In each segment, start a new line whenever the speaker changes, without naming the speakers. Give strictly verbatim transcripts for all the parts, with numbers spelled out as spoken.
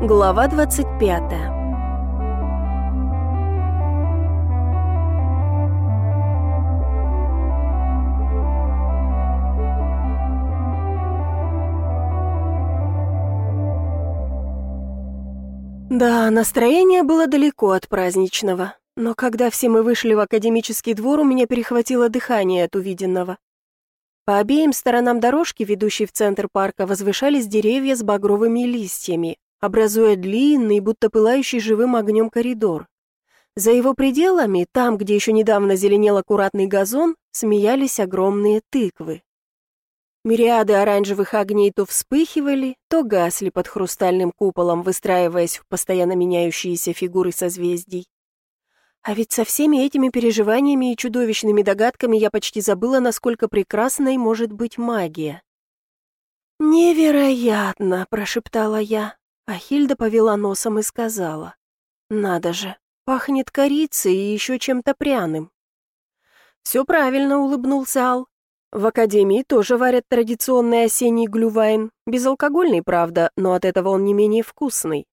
Глава двадцать пятая. Да, настроение было далеко от праздничного, но когда все мы вышли в академический двор, у меня перехватило дыхание от увиденного. По обеим сторонам дорожки, ведущей в центр парка, возвышались деревья с багровыми листьями, образуя длинный, будто пылающий живым огнем коридор. За его пределами, там, где еще недавно зеленел аккуратный газон, смеялись огромные тыквы. Мириады оранжевых огней то вспыхивали, то гасли под хрустальным куполом, выстраиваясь в постоянно меняющиеся фигуры созвездий. А ведь со всеми этими переживаниями и чудовищными догадками я почти забыла, насколько прекрасной может быть магия. «Невероятно!» – прошептала я, а Хильда повела носом и сказала. «Надо же, пахнет корицей и еще чем-то пряным». «Все правильно», – улыбнулся Ал. «В академии тоже варят традиционный осенний глювайн, безалкогольный, правда, но от этого он не менее вкусный.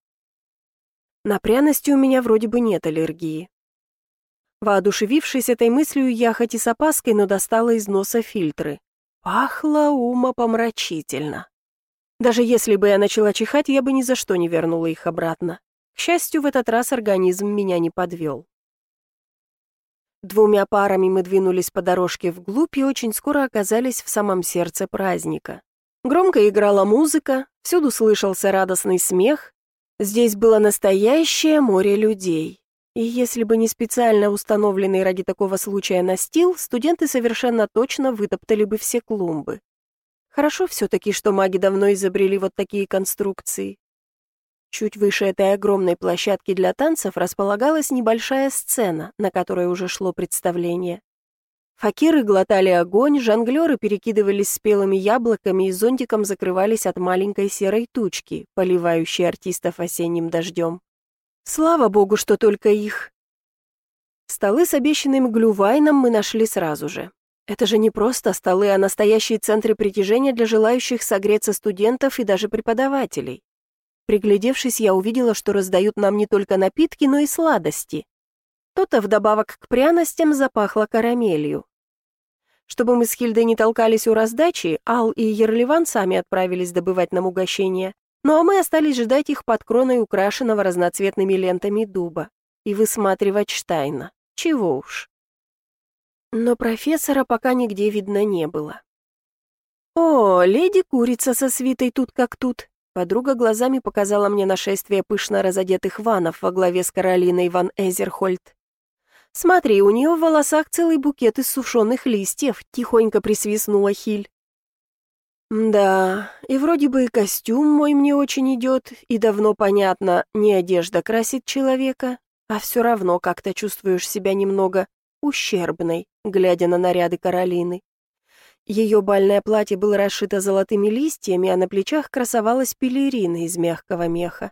На пряности у меня вроде бы нет аллергии». Воодушевившись этой мыслью, я хоть и с опаской, но достала из носа фильтры. Пахло умопомрачительно. Даже если бы я начала чихать, я бы ни за что не вернула их обратно. К счастью, в этот раз организм меня не подвел. Двумя парами мы двинулись по дорожке вглубь и очень скоро оказались в самом сердце праздника. Громко играла музыка, всюду слышался радостный смех. Здесь было настоящее море людей. И если бы не специально установленный ради такого случая настил, студенты совершенно точно вытоптали бы все клумбы. Хорошо все-таки, что маги давно изобрели вот такие конструкции. Чуть выше этой огромной площадки для танцев располагалась небольшая сцена, на которой уже шло представление. Факиры глотали огонь, жонглеры перекидывались спелыми яблоками и зонтиком закрывались от маленькой серой тучки, поливающей артистов осенним дождем. Слава богу, что только их. Столы с обещанным глювайном мы нашли сразу же. Это же не просто столы, а настоящие центры притяжения для желающих согреться студентов и даже преподавателей. Приглядевшись, я увидела, что раздают нам не только напитки, но и сладости. То-то вдобавок к пряностям запахло карамелью. Чтобы мы с Хильдой не толкались у раздачи, Ал и Ерливан сами отправились добывать нам угощения. Ну а мы остались ждать их под кроной украшенного разноцветными лентами дуба и высматривать Штайна. Чего уж. Но профессора пока нигде видно не было. «О, леди-курица со свитой тут как тут!» Подруга глазами показала мне нашествие пышно разодетых ванов во главе с Каролиной ван Эзерхольд. «Смотри, у нее в волосах целый букет из сушеных листьев», — тихонько присвистнула Хиль. Да, и вроде бы и костюм мой мне очень идет, и давно понятно, не одежда красит человека, а все равно как-то чувствуешь себя немного ущербной, глядя на наряды Каролины. Ее бальное платье было расшито золотыми листьями, а на плечах красовалась пелерина из мягкого меха.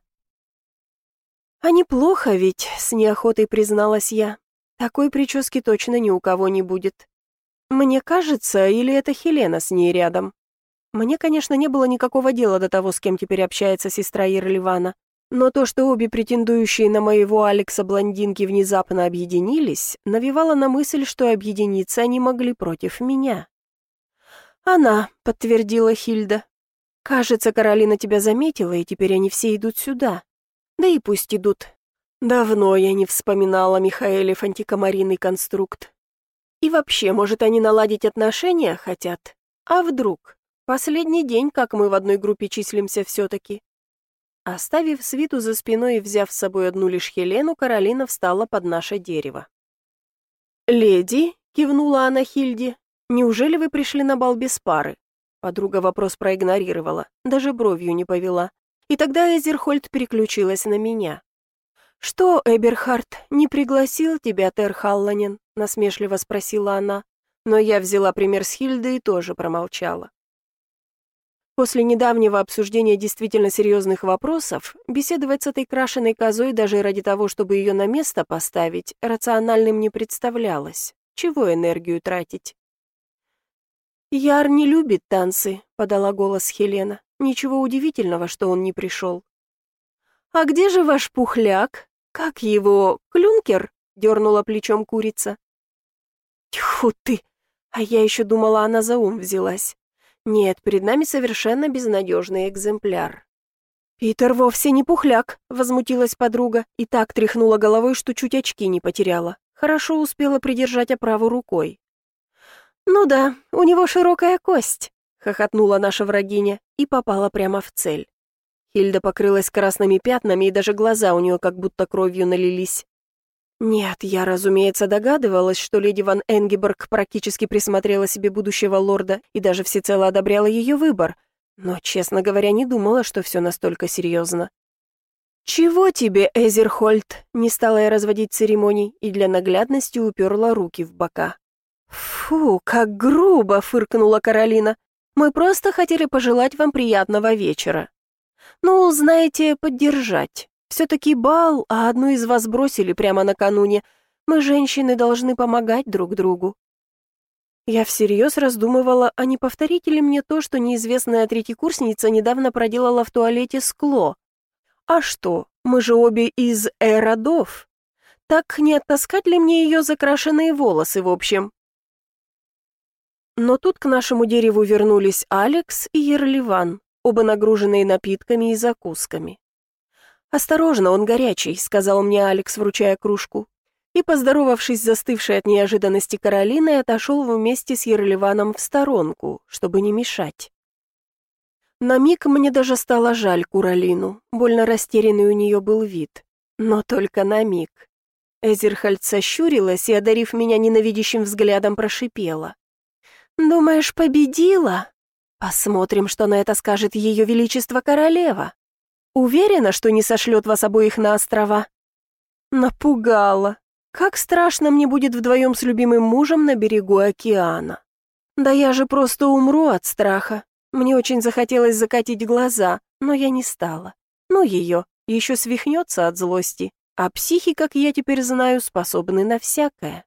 «А неплохо ведь», — с неохотой призналась я, — «такой прически точно ни у кого не будет. Мне кажется, или это Хелена с ней рядом?» Мне, конечно, не было никакого дела до того, с кем теперь общается сестра Ерливана, но то, что обе претендующие на моего Алекса блондинки внезапно объединились, навевало на мысль, что объединиться они могли против меня. «Она», — подтвердила Хильда. «Кажется, Каролина тебя заметила, и теперь они все идут сюда. Да и пусть идут. Давно я не вспоминала Михаэлев антикомаринный конструкт. И вообще, может, они наладить отношения хотят? А вдруг? Последний день, как мы в одной группе числимся все-таки». Оставив свиту за спиной и взяв с собой одну лишь Хелену, Каролина встала под наше дерево. «Леди», — кивнула она Хильде, — «неужели вы пришли на бал без пары?» Подруга вопрос проигнорировала, даже бровью не повела. И тогда Эзерхольд переключилась на меня. «Что, Эберхард, не пригласил тебя Тер Халланен?» — насмешливо спросила она. Но я взяла пример с Хильды и тоже промолчала. После недавнего обсуждения действительно серьезных вопросов, беседовать с этой крашеной козой даже ради того, чтобы ее на место поставить, рациональным не представлялось. Чего энергию тратить? «Яр не любит танцы», — подала голос Хелена. «Ничего удивительного, что он не пришел». «А где же ваш пухляк? Как его? Клюнкер?» — дернула плечом курица. «Тьфу ты! А я еще думала, она за ум взялась. Нет, перед нами совершенно безнадежный экземпляр». «Питер вовсе не пухляк», — возмутилась подруга и так тряхнула головой, что чуть очки не потеряла. Хорошо успела придержать оправу рукой. «Ну да, у него широкая кость», — хохотнула наша врагиня и попала прямо в цель. Хильда покрылась красными пятнами, и даже глаза у нее как будто кровью налились. Нет, я, разумеется, догадывалась, что леди Ван Энгеборг практически присмотрела себе будущего лорда и даже всецело одобряла ее выбор, но, честно говоря, не думала, что все настолько серьезно. «Чего тебе, Эзерхольд?» — не стала я разводить церемоний и для наглядности уперла руки в бока. «Фу, как грубо!» — фыркнула Каролина. «Мы просто хотели пожелать вам приятного вечера. Ну, знаете, поддержать. Все-таки бал, а одну из вас бросили прямо накануне. Мы, женщины, должны помогать друг другу». Я всерьез раздумывала, а не повторите ли мне то, что неизвестная третьекурсница недавно проделала в туалете с Кло. А что, мы же обе из э-родов. Так не оттаскать ли мне ее закрашенные волосы, в общем? Но тут к нашему дереву вернулись Алекс и Ерливан, оба нагруженные напитками и закусками. «Осторожно, он горячий», — сказал мне Алекс, вручая кружку. И, поздоровавшись с застывшей от неожиданности Каролиной, отошел вместе с Ерливаном в сторонку, чтобы не мешать. На миг мне даже стало жаль Куралину, больно растерянный у нее был вид. Но только на миг. Эзерхольд сощурилась и, одарив меня ненавидящим взглядом, прошипела. «Думаешь, победила? Посмотрим, что на это скажет ее величество королева. Уверена, что не сошлет вас обоих на острова?» Напугала. Как страшно мне будет вдвоем с любимым мужем на берегу океана. Да я же просто умру от страха. Мне очень захотелось закатить глаза, но я не стала. Ну ее, еще свихнется от злости, а психи, как я теперь знаю, способны на всякое.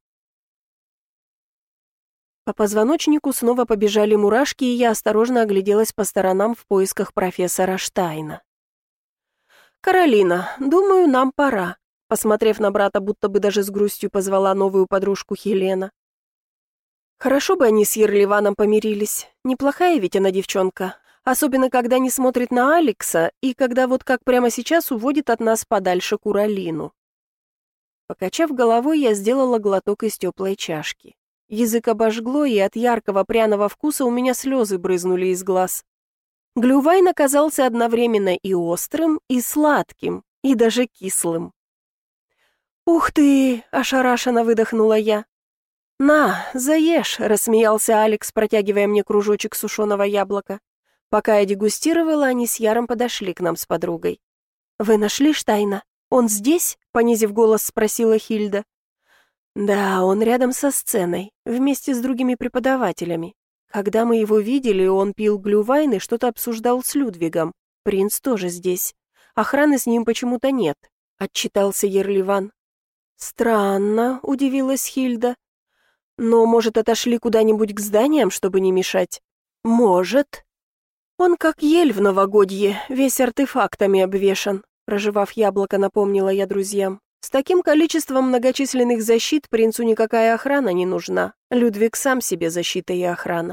По позвоночнику снова побежали мурашки, и я осторожно огляделась по сторонам в поисках профессора Штайна. «Каролина, думаю, нам пора», — посмотрев на брата, будто бы даже с грустью позвала новую подружку Хелена. Хорошо бы они с Ерливаном помирились. Неплохая ведь она девчонка, особенно когда не смотрит на Алекса и когда вот как прямо сейчас уводит от нас подальше Куралину. Покачав головой, я сделала глоток из теплой чашки. Язык обожгло, и от яркого пряного вкуса у меня слезы брызнули из глаз. Глювайн оказался одновременно и острым, и сладким, и даже кислым. «Ух ты!» — ошарашенно выдохнула я. «На, заешь», — рассмеялся Алекс, протягивая мне кружочек сушеного яблока. Пока я дегустировала, они с Яром подошли к нам с подругой. «Вы нашли Штайна? Он здесь?» — понизив голос, спросила Хильда. «Да, он рядом со сценой, вместе с другими преподавателями. Когда мы его видели, он пил глювайн и что-то обсуждал с Людвигом. Принц тоже здесь. Охраны с ним почему-то нет», — отчитался Ерливан. «Странно», — удивилась Хильда. «Но, может, отошли куда-нибудь к зданиям, чтобы не мешать?» «Может». «Он как ель в новогодье, весь артефактами обвешан», — прожевав яблоко, напомнила я друзьям. «С таким количеством многочисленных защит принцу никакая охрана не нужна. Людвиг сам себе защита и охрана».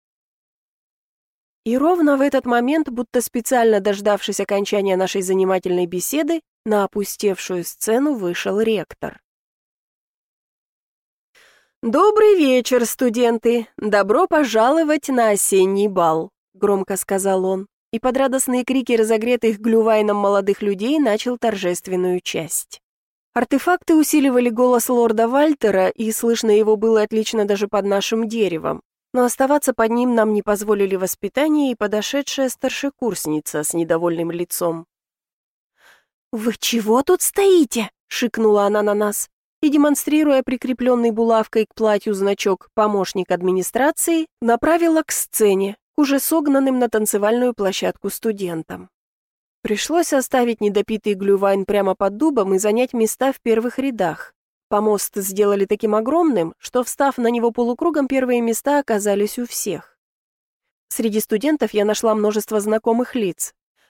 И ровно в этот момент, будто специально дождавшись окончания нашей занимательной беседы, на опустевшую сцену вышел ректор. «Добрый вечер, студенты! Добро пожаловать на осенний бал!» — громко сказал он, и под радостные крики разогретых глювайном молодых людей начал торжественную часть. Артефакты усиливали голос лорда Вальтера, и слышно его было отлично даже под нашим деревом, но оставаться под ним нам не позволили воспитание и подошедшая старшекурсница с недовольным лицом. «Вы чего тут стоите?» — шикнула она на нас. И, демонстрируя прикрепленный булавкой к платью значок «Помощник администрации», направила к сцене, к уже согнанным на танцевальную площадку студентам. Пришлось оставить недопитый глювайн прямо под дубом и занять места в первых рядах. Помост сделали таким огромным, что, встав на него полукругом, первые места оказались у всех. Среди студентов я нашла множество знакомых лиц.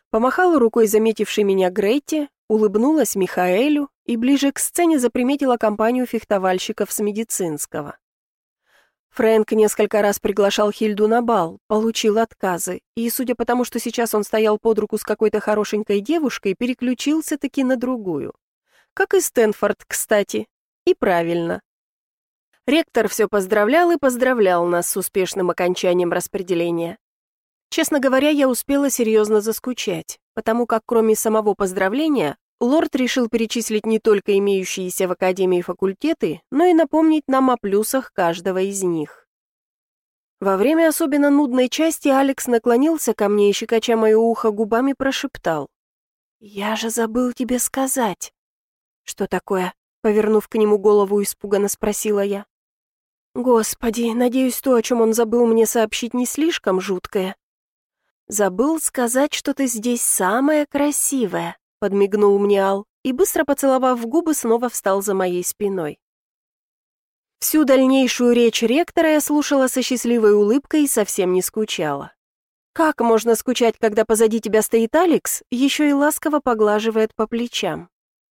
Помахала рукой заметившей меня Гретте, улыбнулась Михаэлю и ближе к сцене заприметила компанию фехтовальщиков с медицинского. Фрэнк несколько раз приглашал Хильду на бал, получил отказы, и, судя по тому, что сейчас он стоял под руку с какой-то хорошенькой девушкой, переключился-таки на другую. Как и Стэнфорд, кстати. И правильно. Ректор все поздравлял и поздравлял нас с успешным окончанием распределения. Честно говоря, я успела серьезно заскучать, потому как кроме самого поздравления, лорд решил перечислить не только имеющиеся в Академии факультеты, но и напомнить нам о плюсах каждого из них. Во время особенно нудной части Алекс наклонился ко мне и, щекоча мое ухо губами, прошептал: «Я же забыл тебе сказать». «Что такое?» — повернув к нему голову, испуганно спросила я. «Господи, надеюсь, то, о чем он забыл мне сообщить, не слишком жуткое». «Забыл сказать, что ты здесь самая красивая», — подмигнул мне Ал и, быстро поцеловав в губы, снова встал за моей спиной. Всю дальнейшую речь ректора я слушала со счастливой улыбкой и совсем не скучала. Как можно скучать, когда позади тебя стоит Алекс, еще и ласково поглаживает по плечам?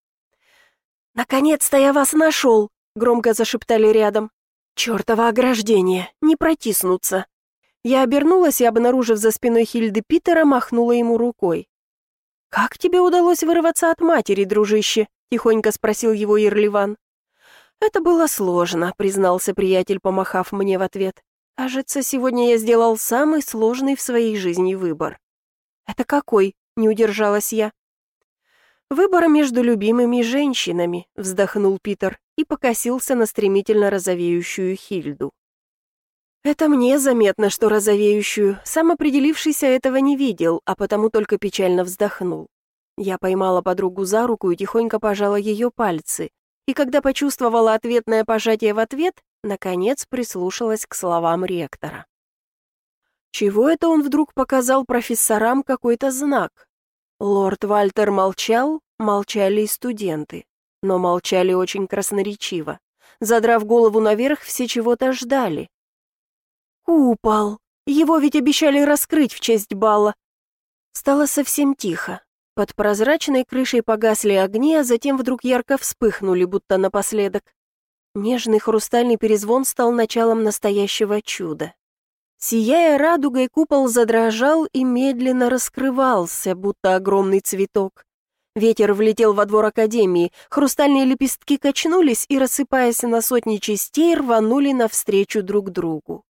«Наконец-то я вас нашел!» — громко зашептали рядом. «Чертово ограждение! Не протиснуться!» Я обернулась и, обнаружив за спиной Хильды Питера, махнула ему рукой. «Как тебе удалось вырваться от матери, дружище?» — тихонько спросил его Ирливан. «Это было сложно», — признался приятель, помахав мне в ответ. «Кажется, сегодня я сделал самый сложный в своей жизни выбор». «Это какой?» — не удержалась я. «Выбор между любимыми женщинами», — вздохнул Питер и покосился на стремительно розовеющую Хильду. «Это мне заметно, что розовеющую. Сам определившийся этого не видел, а потому только печально вздохнул. Я поймала подругу за руку и тихонько пожала ее пальцы, и когда почувствовала ответное пожатие в ответ, наконец прислушалась к словам ректора. Чего это он вдруг показал профессорам какой-то знак? Лорд Вальтер молчал, молчали и студенты, но молчали очень красноречиво. Задрав голову наверх, все чего-то ждали. «Купол! Его ведь обещали раскрыть в честь бала!» Стало совсем тихо. Под прозрачной крышей погасли огни, а затем вдруг ярко вспыхнули, будто напоследок. Нежный хрустальный перезвон стал началом настоящего чуда. Сияя радугой, купол задрожал и медленно раскрывался, будто огромный цветок. Ветер влетел во двор Академии, хрустальные лепестки качнулись и, рассыпаясь на сотни частей, рванули навстречу друг другу.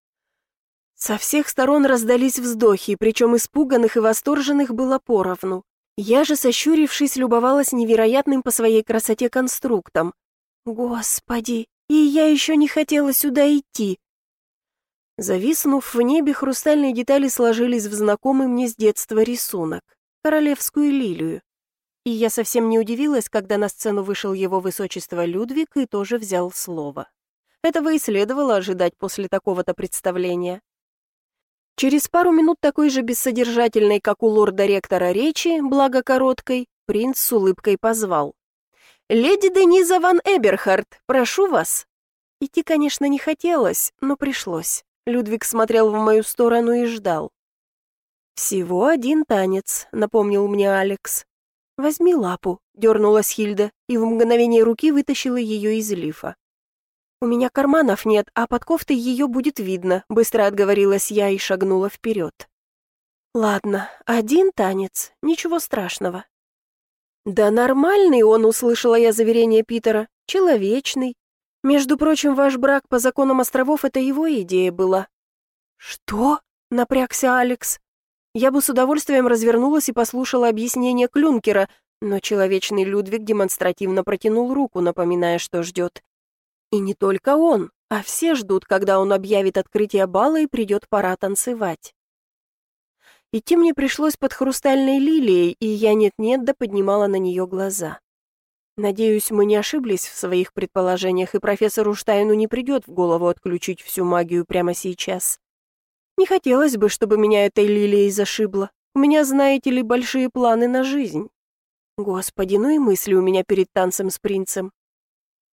Со всех сторон раздались вздохи, причем испуганных и восторженных было поровну. Я же, сощурившись, любовалась невероятным по своей красоте конструктом. Господи, и я еще не хотела сюда идти. Зависнув в небе, хрустальные детали сложились в знакомый мне с детства рисунок — королевскую лилию. И я совсем не удивилась, когда на сцену вышел его высочество Людвиг и тоже взял слово. Этого и следовало ожидать после такого-то представления. Через пару минут такой же бессодержательной, как у лорда-ректора речи, благо короткой, принц с улыбкой позвал. «Леди Дениза ван Эберхард, прошу вас!» Идти, конечно, не хотелось, но пришлось. Людвиг смотрел в мою сторону и ждал. «Всего один танец», — напомнил мне Алекс. «Возьми лапу», — дернулась Хильда и в мгновение руки вытащила ее из лифа. «У меня карманов нет, а под кофтой ее будет видно», — быстро отговорилась я и шагнула вперед. «Ладно, один танец, ничего страшного». «Да нормальный он», — услышала я заверение Питера, — «человечный. Между прочим, ваш брак по законам островов — это его идея была». «Что?» — напрягся Алекс. Я бы с удовольствием развернулась и послушала объяснение Клюнкера, но человечный Людвиг демонстративно протянул руку, напоминая, что ждет. И не только он, а все ждут, когда он объявит открытие бала и придет пора танцевать. Идти мне пришлось под хрустальной лилией, и я нет-нет да поднимала на нее глаза. Надеюсь, мы не ошиблись в своих предположениях, и профессору Штайну не придет в голову отключить всю магию прямо сейчас. Не хотелось бы, чтобы меня этой лилией зашибло. У меня, знаете ли, большие планы на жизнь. Господи, ну и мысли у меня перед танцем с принцем.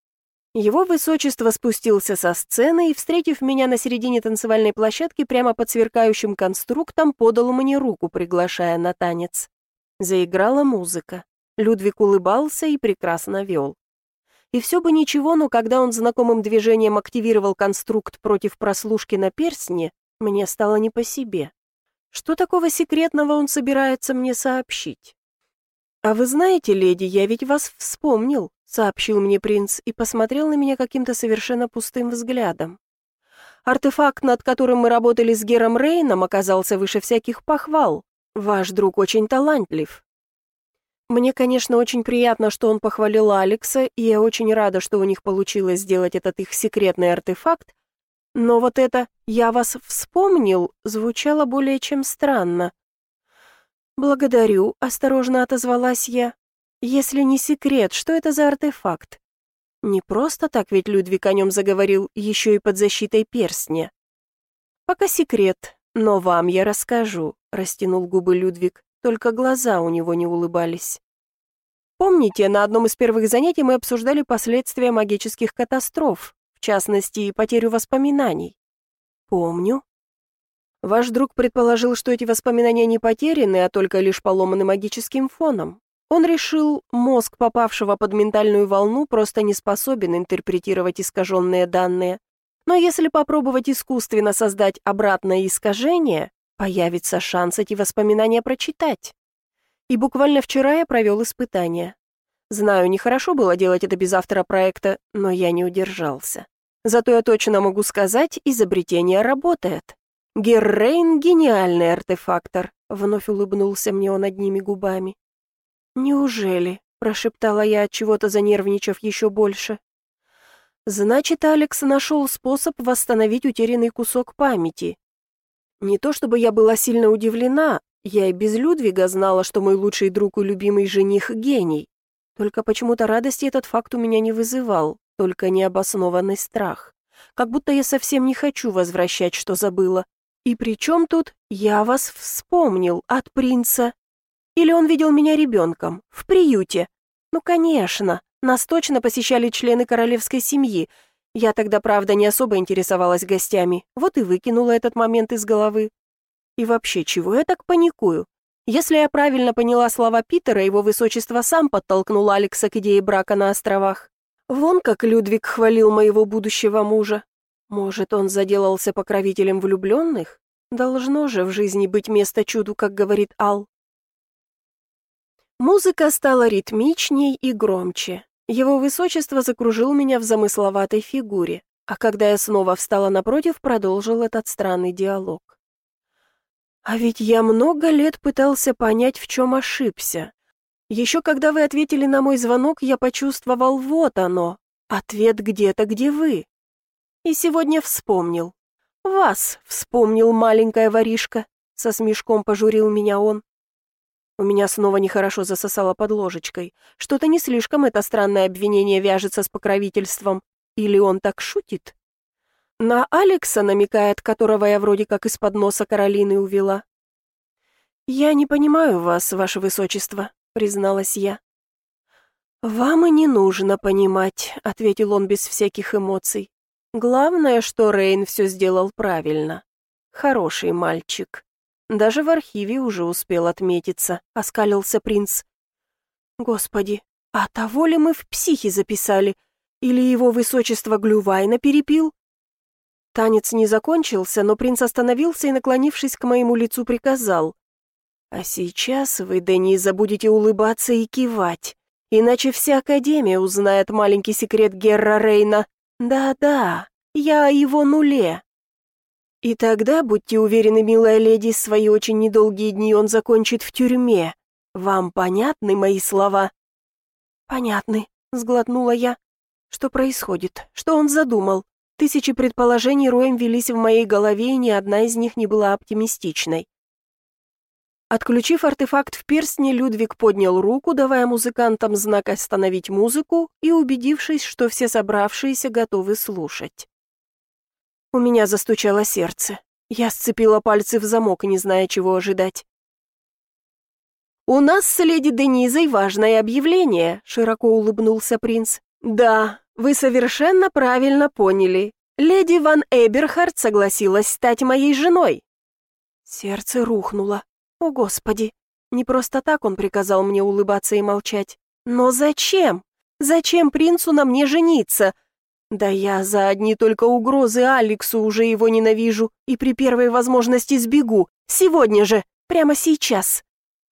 Его высочество спустился со сцены и, встретив меня на середине танцевальной площадки, прямо под сверкающим конструктом, подал мне руку, приглашая на танец. Заиграла музыка. Людвиг улыбался и прекрасно вел. И все бы ничего, но когда он знакомым движением активировал конструкт против прослушки на перстне, мне стало не по себе. Что такого секретного он собирается мне сообщить? «А вы знаете, леди, я ведь вас вспомнил», — сообщил мне принц и посмотрел на меня каким-то совершенно пустым взглядом. «Артефакт, над которым мы работали с Гером Рейном, оказался выше всяких похвал. Ваш друг очень талантлив». Мне, конечно, очень приятно, что он похвалил Алекса, и я очень рада, что у них получилось сделать этот их секретный артефакт, но вот это «я вас вспомнил» звучало более чем странно. «Благодарю», — осторожно отозвалась я. «Если не секрет, что это за артефакт?» Не просто так ведь Людвиг о нем заговорил, еще и под защитой перстня. «Пока секрет, но вам я расскажу», — растянул губы Людвиг, только глаза у него не улыбались. «Помните, на одном из первых занятий мы обсуждали последствия магических катастроф, в частности, потерю воспоминаний?» «Помню». «Ваш друг предположил, что эти воспоминания не потеряны, а только лишь поломаны магическим фоном. Он решил, мозг попавшего под ментальную волну просто не способен интерпретировать искаженные данные. Но если попробовать искусственно создать обратное искажение, появится шанс эти воспоминания прочитать. И буквально вчера я провел испытание. Знаю, нехорошо было делать это без автора проекта, но я не удержался. Зато я точно могу сказать, изобретение работает. Гер Рейн — гениальный артефактор», — вновь улыбнулся мне он одними губами. «Неужели?» — прошептала я, отчего-то занервничав еще больше. «Значит, Алекс нашел способ восстановить утерянный кусок памяти. Не то чтобы я была сильно удивлена, я и без Людвига знала, что мой лучший друг и любимый жених — гений. Только почему-то радости этот факт у меня не вызывал, только необоснованный страх. Как будто я совсем не хочу возвращать, что забыла. И при чем тут «я вас вспомнил» от принца? Или он видел меня ребенком, в приюте? Ну, конечно, нас точно посещали члены королевской семьи. Я тогда, правда, не особо интересовалась гостями, вот и выкинула этот момент из головы. И вообще, чего я так паникую? Если я правильно поняла слова Питера, его высочество сам подтолкнул Алекса к идее брака на островах. Вон как Людвиг хвалил моего будущего мужа. Может, он заделался покровителем влюбленных? Должно же в жизни быть место чуду, как говорит Ал. Музыка стала ритмичней и громче. Его высочество закружил меня в замысловатой фигуре, а когда я снова встала напротив, продолжил этот странный диалог. «А ведь я много лет пытался понять, в чем ошибся. Еще когда вы ответили на мой звонок, я почувствовал, вот оно, ответ где-то, где вы. И сегодня вспомнил. Вас вспомнил, маленькая воришка», — со смешком пожурил меня он. У меня снова нехорошо засосало под ложечкой. Что-то не слишком это странное обвинение вяжется с покровительством. Или он так шутит? На Алекса намекает, которого я вроде как из-под носа Каролины увела. «Я не понимаю вас, ваше высочество», — призналась я. «Вам и не нужно понимать», — ответил он без всяких эмоций. «Главное, что Рейн все сделал правильно. Хороший мальчик. Даже в архиве уже успел отметиться», — оскалился принц. «Господи, а того ли мы в психи записали? Или его высочество Глювайна перепил?» Танец не закончился, но принц остановился и, наклонившись к моему лицу, приказал: «А сейчас вы, Дениза, будете улыбаться и кивать, иначе вся Академия узнает маленький секрет Герра Рейна. Да-да, я о его нуле. И тогда, будьте уверены, милая леди, свои очень недолгие дни он закончит в тюрьме. Вам понятны мои слова?» «Понятны», — сглотнула я. «Что происходит? Что он задумал?» Тысячи предположений роем велись в моей голове, и ни одна из них не была оптимистичной. Отключив артефакт в перстне, Людвиг поднял руку, давая музыкантам знак остановить музыку и убедившись, что все собравшиеся готовы слушать. У меня застучало сердце. Я сцепила пальцы в замок, не зная, чего ожидать. «У нас с леди Денизой важное объявление», — широко улыбнулся принц. «Да, вы совершенно правильно поняли. Леди Ван Эберхард согласилась стать моей женой». Сердце рухнуло. О, Господи! Не просто так он приказал мне улыбаться и молчать. Но зачем? Зачем принцу на мне жениться? Да я за одни только угрозы Алексу уже его ненавижу и при первой возможности сбегу. Сегодня же, прямо сейчас.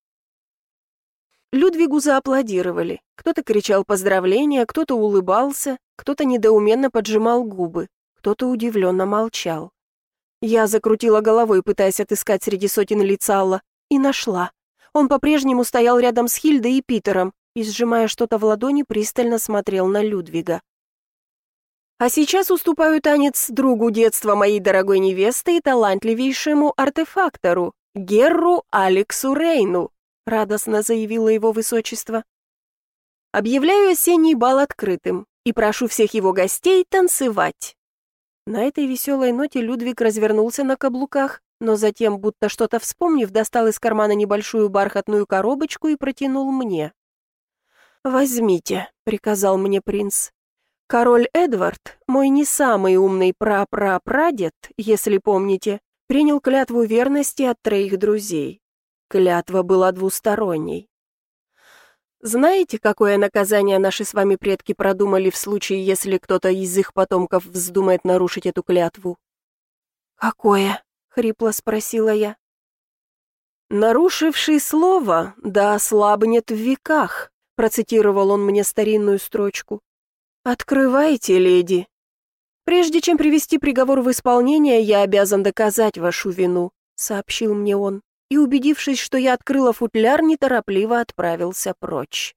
Людвигу зааплодировали. Кто-то кричал поздравления, кто-то улыбался, кто-то недоуменно поджимал губы, кто-то удивленно молчал. Я закрутила головой, пытаясь отыскать среди сотен лиц Алла, и нашла. Он по-прежнему стоял рядом с Хильдой и Питером и, сжимая что-то в ладони, пристально смотрел на Людвига. «А сейчас уступаю танец другу детства моей дорогой невесты и талантливейшему артефактору, Герру Алексу Рейну», радостно заявило его высочество. «Объявляю осенний бал открытым и прошу всех его гостей танцевать». На этой веселой ноте Людвиг развернулся на каблуках, но затем, будто что-то вспомнив, достал из кармана небольшую бархатную коробочку и протянул мне. «Возьмите», — приказал мне принц. «Король Эдвард, мой не самый умный прапрапрадед, если помните, принял клятву верности от троих друзей. Клятва была двусторонней. Знаете, какое наказание наши с вами предки продумали в случае, если кто-то из их потомков вздумает нарушить эту клятву?» «Какое?» — хрипло спросила я. «Нарушивший слово, да ослабнет в веках», — процитировал он мне старинную строчку. «Открывайте, леди. Прежде чем привести приговор в исполнение, я обязан доказать вашу вину», — сообщил мне он, и, убедившись, что я открыла футляр, неторопливо отправился прочь.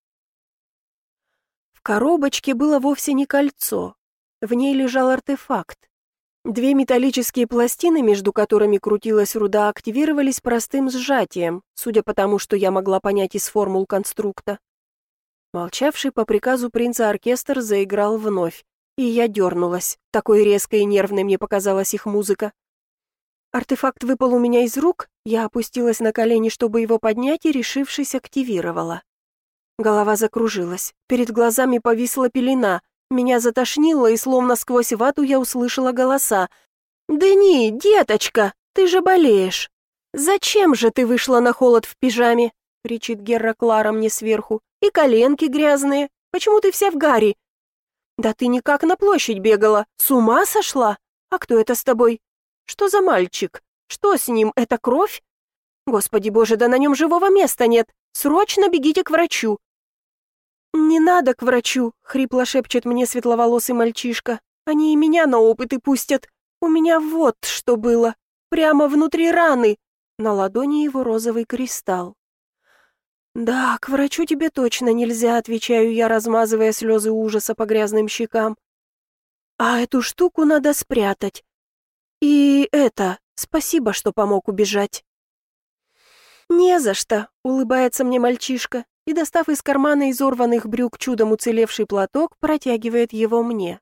В коробочке было вовсе не кольцо. В ней лежал артефакт. Две металлические пластины, между которыми крутилась руда, активировались простым сжатием, судя по тому, что я могла понять из формул конструкта. Молчавший по приказу принца оркестр заиграл вновь, и я дернулась. Такой резкой и нервной мне показалась их музыка. Артефакт выпал у меня из рук, я опустилась на колени, чтобы его поднять, и, решившись, активировала. Голова закружилась, перед глазами повисла пелена, меня затошнило, и словно сквозь вату я услышала голоса. «Дени, деточка, ты же болеешь! Зачем же ты вышла на холод в пижаме?» — кричит Герра Клара мне сверху. «И коленки грязные, почему ты вся в гари?» «Да ты никак на площадь бегала, с ума сошла? А кто это с тобой? Что за мальчик? Что с ним, это кровь? Господи боже, да на нем живого места нет! Срочно бегите к врачу!» «Не надо к врачу», — хрипло шепчет мне светловолосый мальчишка. «Они и меня на опыты пустят. У меня вот что было. Прямо внутри раны». На ладони его розовый кристалл. «Да, к врачу тебе точно нельзя», — отвечаю я, размазывая слезы ужаса по грязным щекам. «А эту штуку надо спрятать. И это, спасибо, что помог убежать». «Не за что», — улыбается мне мальчишка и, достав из кармана изорванных брюк чудом уцелевший платок, протягивает его мне.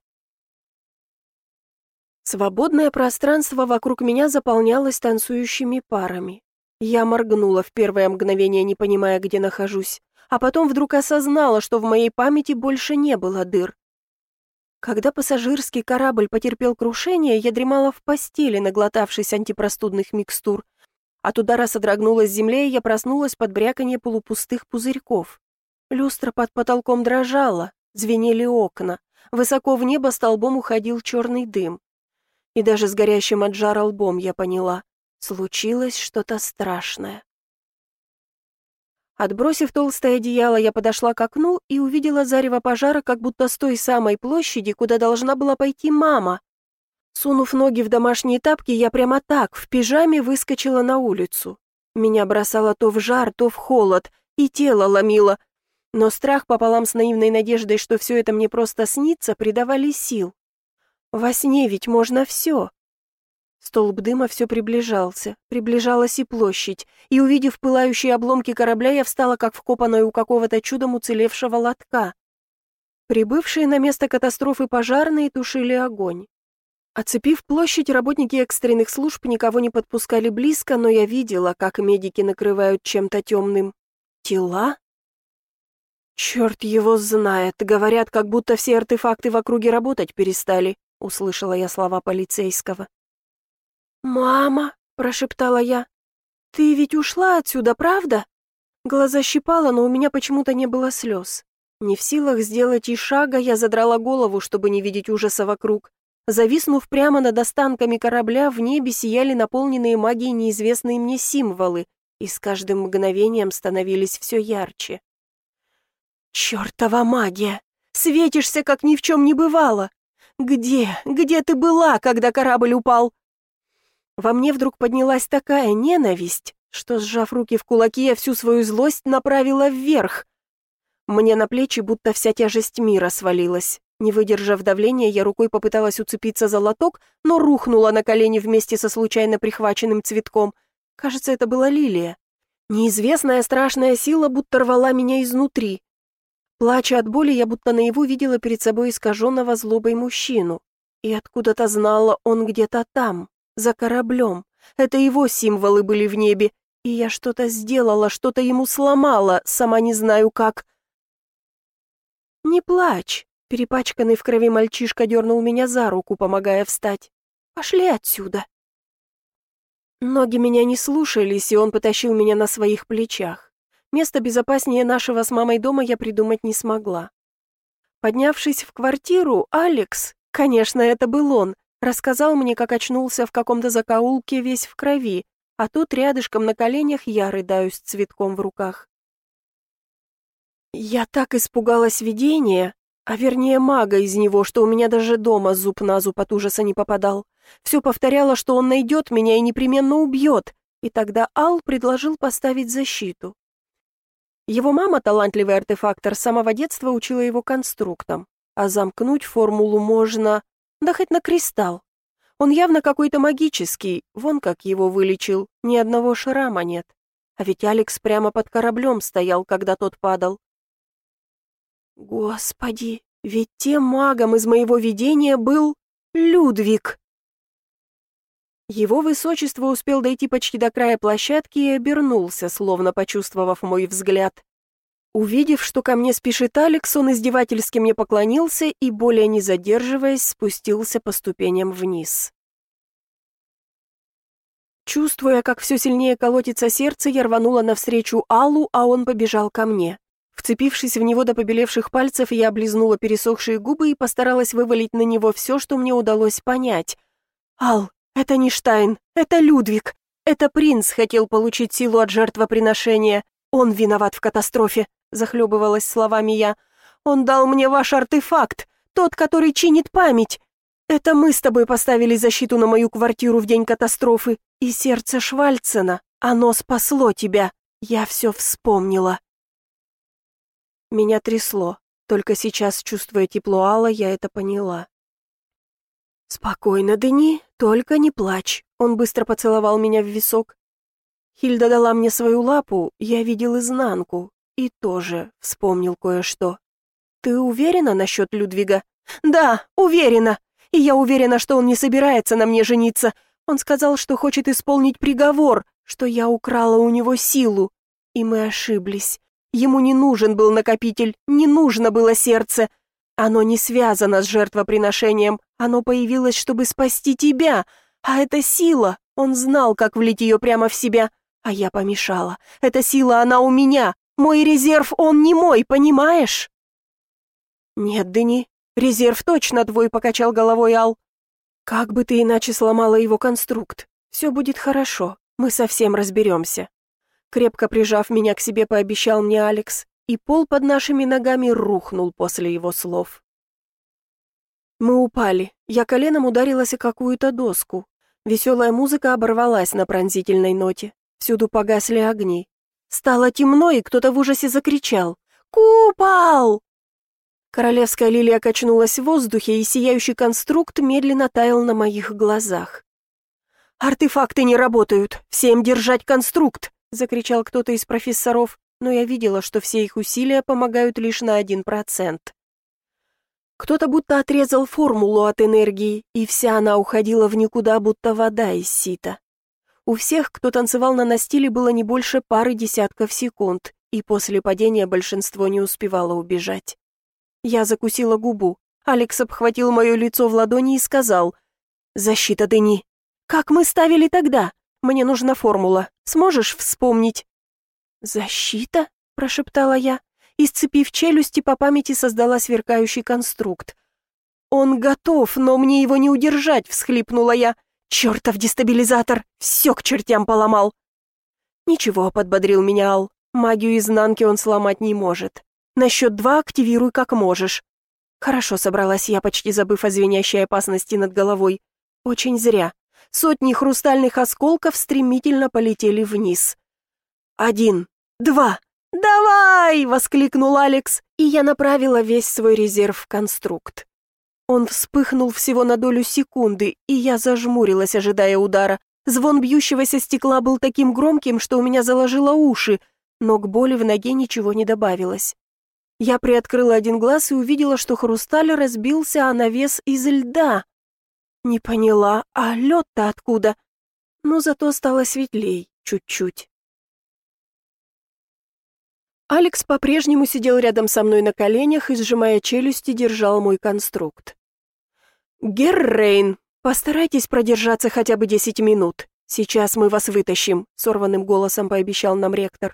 Свободное пространство вокруг меня заполнялось танцующими парами. Я моргнула в первое мгновение, не понимая, где нахожусь, а потом вдруг осознала, что в моей памяти больше не было дыр. Когда пассажирский корабль потерпел крушение, я дремала в постели, наглотавшись антипростудных микстур. От удара содрогнулась земля, и я проснулась под бряканье полупустых пузырьков. Люстра под потолком дрожала, звенели окна. Высоко в небо столбом уходил черный дым. И даже с горящим от жара лбом я поняла, случилось что-то страшное. Отбросив толстое одеяло, я подошла к окну и увидела зарево пожара, как будто с той самой площади, куда должна была пойти мама. Сунув ноги в домашние тапки, я прямо так, в пижаме, выскочила на улицу. Меня бросало то в жар, то в холод, и тело ломило. Но страх пополам с наивной надеждой, что все это мне просто снится, придавали сил. Во сне ведь можно все. Столб дыма все приближался, приближалась и площадь, и, увидев пылающие обломки корабля, я встала, как вкопанная у какого-то чудом уцелевшего лотка. Прибывшие на место катастрофы пожарные тушили огонь. Оцепив площадь, работники экстренных служб никого не подпускали близко, но я видела, как медики накрывают чем-то темным. Тела? «Черт его знает, говорят, как будто все артефакты в округе работать перестали», — услышала я слова полицейского. «Мама», — прошептала я, — «ты ведь ушла отсюда, правда?» Глаза щипало, но у меня почему-то не было слез. Не в силах сделать и шага, я задрала голову, чтобы не видеть ужаса вокруг. Зависнув прямо над останками корабля, в небе сияли наполненные магией неизвестные мне символы, и с каждым мгновением становились все ярче. «Чёртова магия! Светишься, как ни в чем не бывало! Где, где ты была, когда корабль упал?» Во мне вдруг поднялась такая ненависть, что, сжав руки в кулаки, я всю свою злость направила вверх. Мне на плечи будто вся тяжесть мира свалилась. Не выдержав давления, я рукой попыталась уцепиться за лоток, но рухнула на колени вместе со случайно прихваченным цветком. Кажется, это была лилия. Неизвестная страшная сила будто рвала меня изнутри. Плача от боли, я будто наяву видела перед собой искаженного злобой мужчину. И откуда-то знала, он где-то там, за кораблем. Это его символы были в небе, и я что-то сделала, что-то ему сломала, сама не знаю как. «Не плачь», — перепачканный в крови мальчишка дернул меня за руку, помогая встать. «Пошли отсюда». Ноги меня не слушались, и он потащил меня на своих плечах. Место безопаснее нашего с мамой дома я придумать не смогла. Поднявшись в квартиру, Алекс, конечно, это был он, рассказал мне, как очнулся в каком-то закоулке весь в крови, а тут рядышком на коленях я рыдаю с цветком в руках. Я так испугалась видения, а вернее мага из него, что у меня даже дома зуб на зуб от ужаса не попадал. Все повторяло, что он найдет меня и непременно убьет, и тогда Ал предложил поставить защиту. Его мама, талантливый артефактор, с самого детства учила его конструктам, а замкнуть формулу можно, да хоть на кристалл. Он явно какой-то магический, вон как его вылечил, ни одного шрама нет. А ведь Алекс прямо под кораблем стоял, когда тот падал. Господи, ведь тем магом из моего видения был Людвиг. Его высочество успел дойти почти до края площадки и обернулся, словно почувствовав мой взгляд. Увидев, что ко мне спешит Алекс, он издевательски мне поклонился и, более не задерживаясь, спустился по ступеням вниз. Чувствуя, как все сильнее колотится сердце, я рванула навстречу Аллу, а он побежал ко мне. Вцепившись в него до побелевших пальцев, я облизнула пересохшие губы и постаралась вывалить на него все, что мне удалось понять. «Ал, это не Штайн, это Людвиг. Это принц хотел получить силу от жертвоприношения. Он виноват в катастрофе», — захлебывалась словами я. «Он дал мне ваш артефакт, тот, который чинит память. Это мы с тобой поставили защиту на мою квартиру в день катастрофы, и сердце Швальцена, оно спасло тебя. Я все вспомнила». Меня трясло. Только сейчас, чувствуя тепло Алла, я это поняла. «Спокойно, Дени, только не плачь», — он быстро поцеловал меня в висок. Хильда дала мне свою лапу, я видел изнанку и тоже вспомнил кое-что. «Ты уверена насчет Людвига?» «Да, уверена. И я уверена, что он не собирается на мне жениться. Он сказал, что хочет исполнить приговор, что я украла у него силу. И мы ошиблись. Ему не нужен был накопитель, не нужно было сердце. Оно не связано с жертвоприношением, оно появилось, чтобы спасти тебя. А эта сила, он знал, как влить ее прямо в себя, а я помешала. Эта сила, она у меня. Мой резерв, он не мой, понимаешь?» «Нет, Дени, резерв точно твой», — покачал головой Ал. «Как бы ты иначе сломала его конструкт? Все будет хорошо, мы совсем разберемся». Крепко прижав меня к себе, пообещал мне Алекс, и пол под нашими ногами рухнул после его слов. Мы упали, я коленом ударилась о какую-то доску. Веселая музыка оборвалась на пронзительной ноте. Всюду погасли огни. Стало темно, и кто-то в ужасе закричал: «Купол!» Королевская лилия качнулась в воздухе, и сияющий конструкт медленно таял на моих глазах. «Артефакты не работают! Всем держать конструкт!» — закричал кто-то из профессоров, но я видела, что все их усилия помогают лишь на один процент. Кто-то будто отрезал формулу от энергии, и вся она уходила в никуда, будто вода из сита. У всех, кто танцевал на настиле, было не больше пары десятков секунд, и после падения большинство не успевало убежать. Я закусила губу. Алекс обхватил мое лицо в ладони и сказал: «Защита Дени. Как мы ставили тогда? Мне нужна формула. Сможешь вспомнить?» «Защита?» – прошептала я, и, сцепив челюсти, по памяти создала сверкающий конструкт. «Он готов, но мне его не удержать», – всхлипнула я. «Чертов дестабилизатор! Все к чертям поломал!» «Ничего», – подбодрил меня Ал. «Магию изнанки он сломать не может. На счет два активируй как можешь». «Хорошо», – собралась я, почти забыв о звенящей опасности над головой. «Очень зря. Сотни хрустальных осколков стремительно полетели вниз. «Один, два, давай!» — воскликнул Алекс, и я направила весь свой резерв в конструкт. Он вспыхнул всего на долю секунды, и я зажмурилась, ожидая удара. Звон бьющегося стекла был таким громким, что у меня заложило уши, но к боли в ноге ничего не добавилось. Я приоткрыла один глаз и увидела, что хрусталь разбился о навес из льда. Не поняла, а лед-то откуда? Но зато стало светлей чуть-чуть. Алекс по-прежнему сидел рядом со мной на коленях и, сжимая челюсти, держал мой конструкт. «Геррейн, постарайтесь продержаться хотя бы десять минут. Сейчас мы вас вытащим», — сорванным голосом пообещал нам ректор.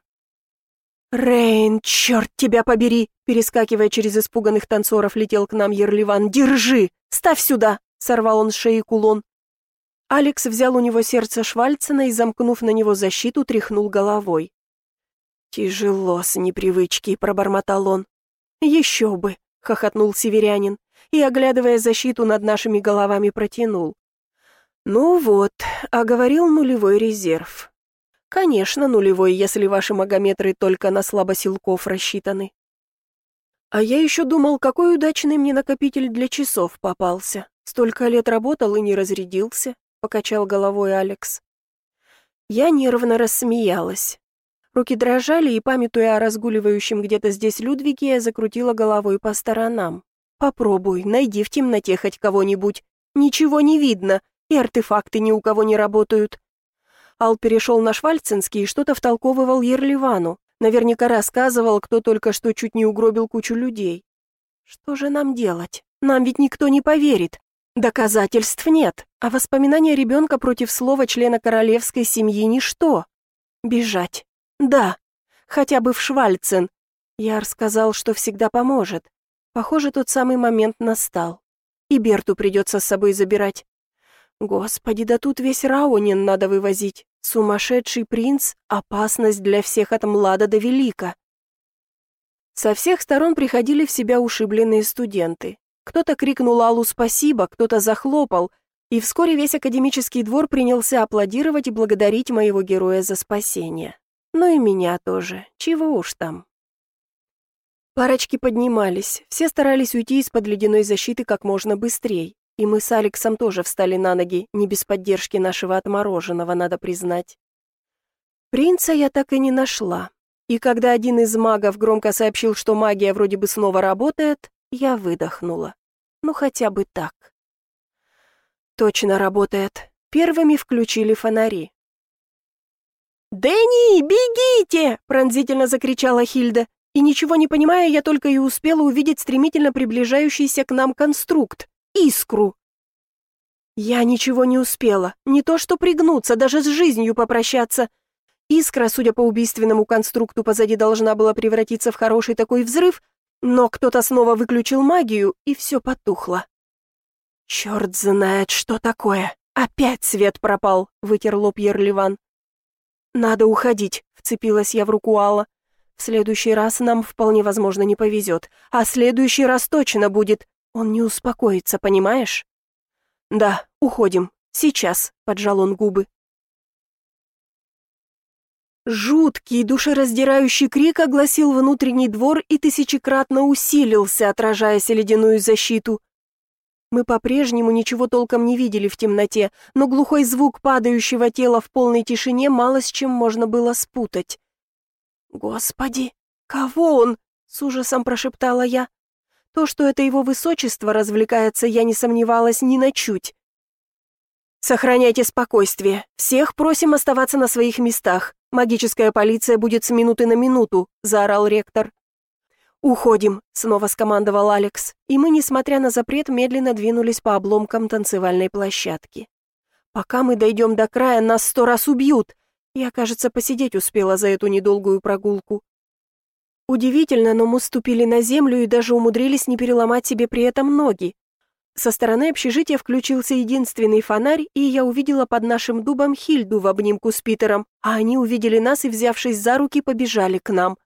«Рейн, черт тебя побери!» Перескакивая через испуганных танцоров, летел к нам Ерливан. «Держи! Ставь сюда!» — сорвал он с шеи кулон. Алекс взял у него сердце Швальцена и, замкнув на него защиту, тряхнул головой. «Тяжело с непривычки», — пробормотал он. «Еще бы», — хохотнул северянин и, оглядывая защиту над нашими головами, протянул. «Ну вот, а говорил нулевой резерв». «Конечно, нулевой, если ваши магометры только на слабосилков рассчитаны». «А я еще думал, какой удачный мне накопитель для часов попался. Столько лет работал и не разрядился», — покачал головой Алекс. Я нервно рассмеялась. Руки дрожали, и, памятуя о разгуливающем где-то здесь Людвиге, я закрутила головой по сторонам. «Попробуй, найди в темноте хоть кого-нибудь. Ничего не видно, и артефакты ни у кого не работают». Ал перешел на швальценский и что-то втолковывал Ерливану. Наверняка рассказывал, кто только что чуть не угробил кучу людей. «Что же нам делать? Нам ведь никто не поверит. Доказательств нет, а воспоминания ребенка против слова члена королевской семьи – ничто. Бежать. Да, хотя бы в Швальцен. Яр сказал, что всегда поможет. Похоже, тот самый момент настал. И Берту придется с собой забирать. Господи, да тут весь Раунин надо вывозить. Сумасшедший принц — опасность для всех от млада до велика. Со всех сторон приходили в себя ушибленные студенты. Кто-то крикнул Аллу спасибо, кто-то захлопал, и вскоре весь академический двор принялся аплодировать и благодарить моего героя за спасение. Ну и меня тоже, чего уж там. Парочки поднимались, все старались уйти из-под ледяной защиты как можно быстрее, и мы с Алексом тоже встали на ноги, не без поддержки нашего отмороженного, надо признать. Принца я так и не нашла, и когда один из магов громко сообщил, что магия вроде бы снова работает, я выдохнула. Ну хотя бы так. Точно работает. Первыми включили фонари. «Дэнни, бегите!» — пронзительно закричала Хильда, и, ничего не понимая, я только и успела увидеть стремительно приближающийся к нам конструкт — искру. Я ничего не успела, не то что пригнуться, даже с жизнью попрощаться. Искра, судя по убийственному конструкту, позади должна была превратиться в хороший такой взрыв, но кто-то снова выключил магию, и все потухло. «Черт знает, что такое! Опять свет пропал!» — вытер лоб Ерливан. «Надо уходить», — вцепилась я в руку Алла. «В следующий раз нам вполне возможно не повезет, а следующий раз точно будет. Он не успокоится, понимаешь?» «Да, уходим. Сейчас», — поджал он губы. Жуткий, душераздирающий крик огласил внутренний двор и тысячекратно усилился, отражаясь о ледяную защиту. Мы по-прежнему ничего толком не видели в темноте, но глухой звук падающего тела в полной тишине мало с чем можно было спутать. «Господи, кого он?» — с ужасом прошептала я. То, что это его высочество развлекается, я не сомневалась ни на чуть. «Сохраняйте спокойствие. Всех просим оставаться на своих местах. Магическая полиция будет с минуты на минуту», — заорал ректор. «Уходим», — снова скомандовал Алекс, и мы, несмотря на запрет, медленно двинулись по обломкам танцевальной площадки. «Пока мы дойдем до края, нас сто раз убьют. Я, кажется, посидеть успела за эту недолгую прогулку». Удивительно, но мы ступили на землю и даже умудрились не переломать себе при этом ноги. Со стороны общежития включился единственный фонарь, и я увидела под нашим дубом Хильду в обнимку с Питером, а они увидели нас и, взявшись за руки, побежали к нам.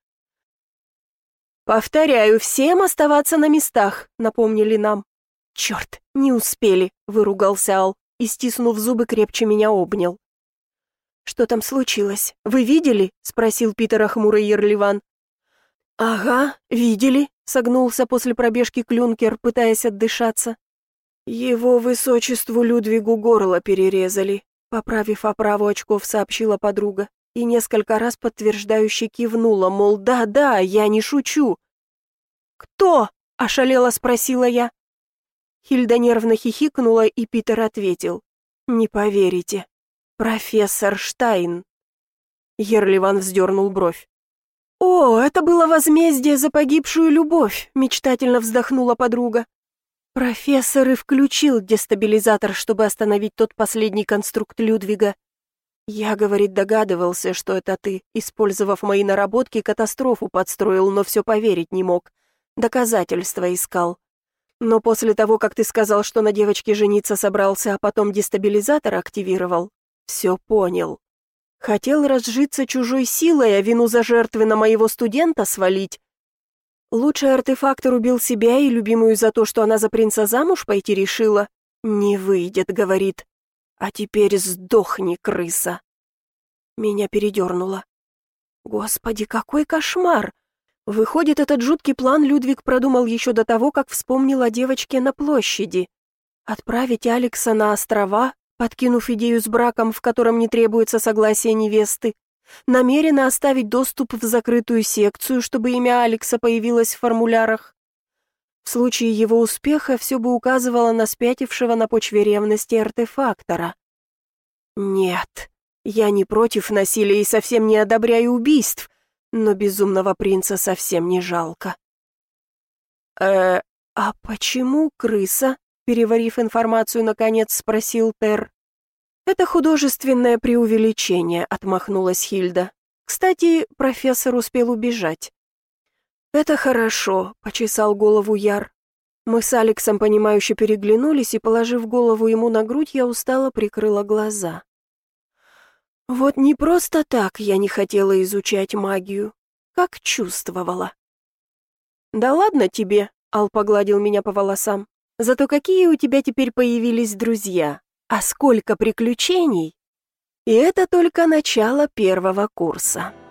«Повторяю, всем оставаться на местах», — напомнили нам. «Черт, не успели», — выругался Ал и, стиснув зубы, крепче меня обнял. «Что там случилось? Вы видели?» — спросил Питера хмурый Ерливан. «Ага, видели», — согнулся после пробежки Клюнкер, пытаясь отдышаться. «Его высочеству Людвигу горло перерезали», — поправив оправу очков, сообщила подруга и несколько раз подтверждающе кивнула, мол, да-да, я не шучу. «Кто?» — ошалело спросила я. Хильда нервно хихикнула, и Питер ответил. «Не поверите. Профессор Штайн». Ерливан вздернул бровь. «О, это было возмездие за погибшую любовь», — мечтательно вздохнула подруга. «Профессор и включил дестабилизатор, чтобы остановить тот последний конструкт Людвига. Я, говорит, догадывался, что это ты, использовав мои наработки, катастрофу подстроил, но все поверить не мог. Доказательства искал. Но после того, как ты сказал, что на девочке жениться собрался, а потом дестабилизатор активировал, все понял. Хотел разжиться чужой силой, а вину за жертвы на моего студента свалить. Лучший артефактор убил себя и любимую за то, что она за принца замуж пойти решила. Не выйдет, говорит. А теперь сдохни, крыса. Меня передернуло. Господи, какой кошмар! Выходит, этот жуткий план Людвиг продумал еще до того, как вспомнил о девочке на площади. Отправить Алекса на острова, подкинув идею с браком, в котором не требуется согласие невесты. Намеренно оставить доступ в закрытую секцию, чтобы имя Алекса появилось в формулярах. В случае его успеха все бы указывало на спятившего на почве ревности артефактора. Нет, я не против насилия и совсем не одобряю убийств, но безумного принца совсем не жалко. «Э, а почему крыса?» — переварив информацию, наконец спросил Тер. «Это художественное преувеличение», — отмахнулась Хильда. «Кстати, профессор успел убежать». «Это хорошо», — почесал голову Яр. Мы с Алексом, понимающе переглянулись, и, положив голову ему на грудь, я устало прикрыла глаза. Вот не просто так я не хотела изучать магию, как чувствовала. «Да ладно тебе», — Ал погладил меня по волосам. «Зато какие у тебя теперь появились друзья, а сколько приключений!» И это только начало первого курса.